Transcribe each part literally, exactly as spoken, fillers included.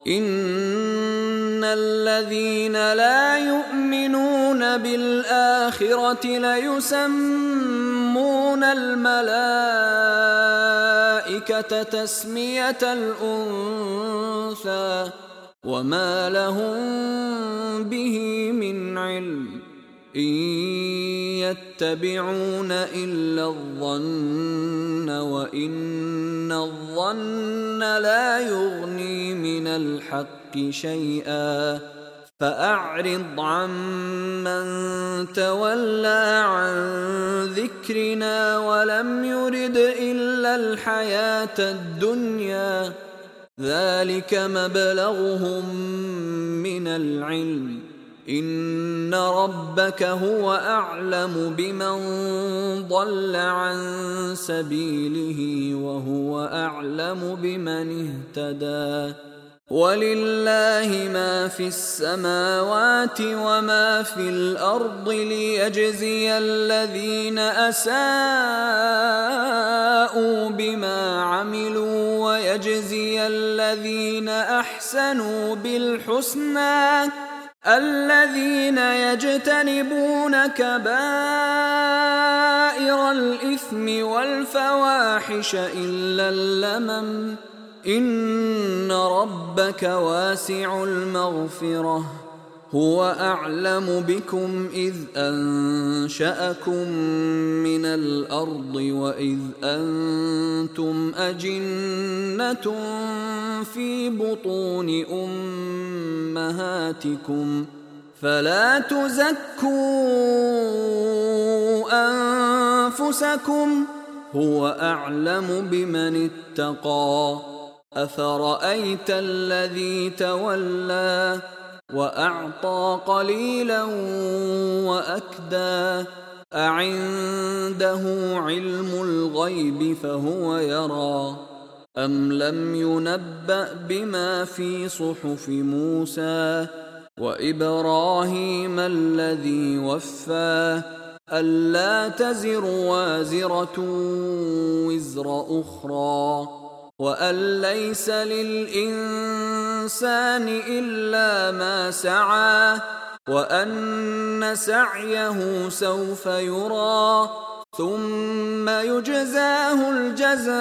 إن الذين لا يؤمنون بالآخرة ليسمون الملائكة تسمية الأنثى وما لهم به من علم إن يتبعون إلا الظن وإن الظن لا يغني من الحق شيئا فأعرض عمن تولى عن ذكرنا ولم يرد إلا الحياة الدنيا ذلك مبلغهم من العلم إن ربك هو أعلم بمن ضل عن سبيله وهو أعلم بمن اهتدى ولله ما في السماوات وما في الأرض ليجزي الذين أساءوا بما عملوا ويجزي الذين أحسنوا بالحسنى الذين يجتنبون كبائر الإثم والفواحش إلا اللمم إن ربك واسع المغفرة هو أعلم بكم إذ أنشأكم من الأرض وإذ أنتم أجنة في بطون أمهاتكم فلا تزكوا أنفسكم هو أعلم بمن اتقى أفرأيت الذي تولى وأعطى قليلا وأكدى أعنده علم الغيب فهو يرى أم لم ينبأ بما في صحف موسى وإبراهيم الذي وفى ألا تزر وازرة وزر أخرى وأن ليس للإنسان إلا ما سعى وأن سعيه سوف يرى ثم يجزاه الجزاء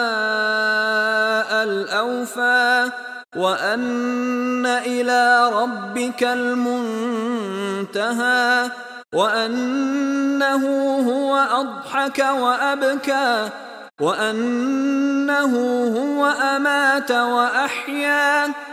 الأوفى وأن إلى ربك المنتهى وأنه هو أضحك وأبكى وأنه هو أمات وأحيا